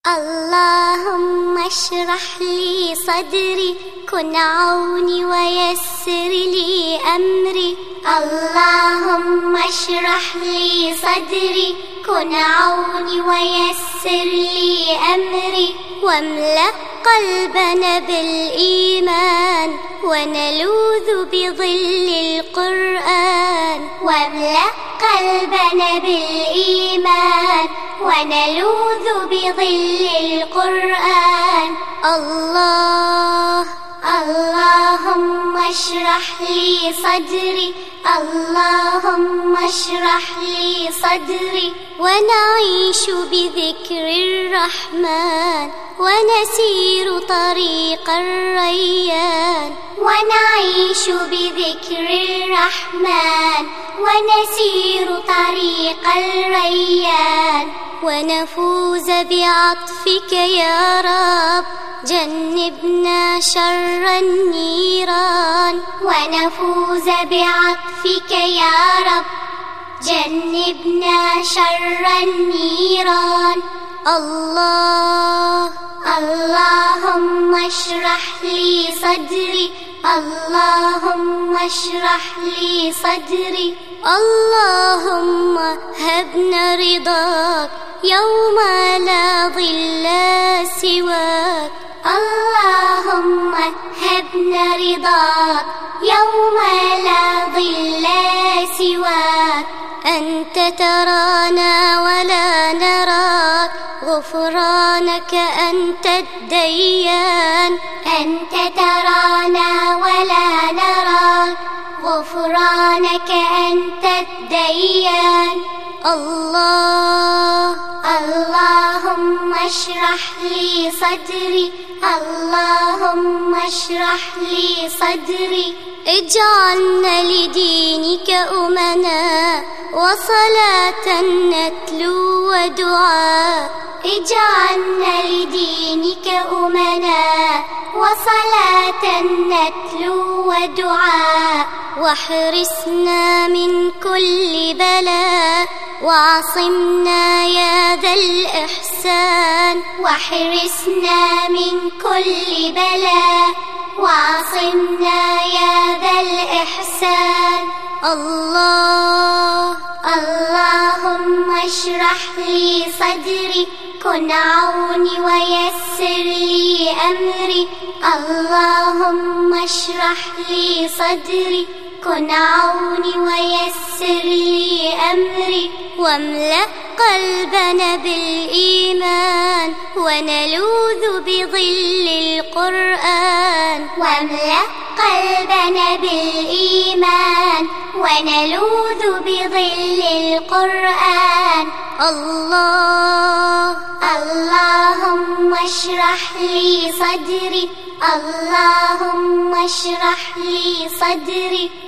اللهم اشرح لي صدري كن عوني ويسر لي أمري. اللهم اشرح لي صدري كن عوني ويسر لي أمري. واملأ قلبنا بالإيمان ونلوذ بظل القرآن. واملأ قلبنا بالإيمان ونلوذ بظل القرآن. اللهم اشرح لي صدري. اللهم اشرح لي صدري. ونعيش بذكر الرحمن ونسير طريق الريان. ونعيش بذكر الرحمن ونسير طريق الريان. ونفوز بعطفك يا رب جنبنا شر النيران. ونفوز بعطفك يا رب جنبنا شر النيران. اللهم اشرح لي صدري. اللهم اشرح لي صدري. اللهم هبنا رضاك يوم لا ظل سواك. اللهم هبنا رضاك يوم لا ظل سواك. أنت ترانا ولا نراك غفرانك أنت الديان. أنت ترانا ولا نراك غفرانك أنت الديان. اللهم اشرح لي صدري. اللهم اشرح لي صدري. اجعلنا لدينك أمنا وصلاة نتلو ودعاء. اجعلنا لدينك أمنا وصلاة نتلو ودعاء. واحرسنا من كل بلاء وعصمنا يا ذا الإحسان. واحرسنا من كل بلاء وعصمنا يا ذا الإحسان. اللهم اشرح لي صدري كن عوني ويسر لي أمري. اللهم اشرح لي صدري كن عوني ويسر لي أمري. واملأ قلبنا بالإيمان ونلوذ بظل القرآن. واملأ قلبنا بالإيمان ونلوذ بظل القرآن. اللهم اشرح لي صدري. اللهم اشرح لي صدري.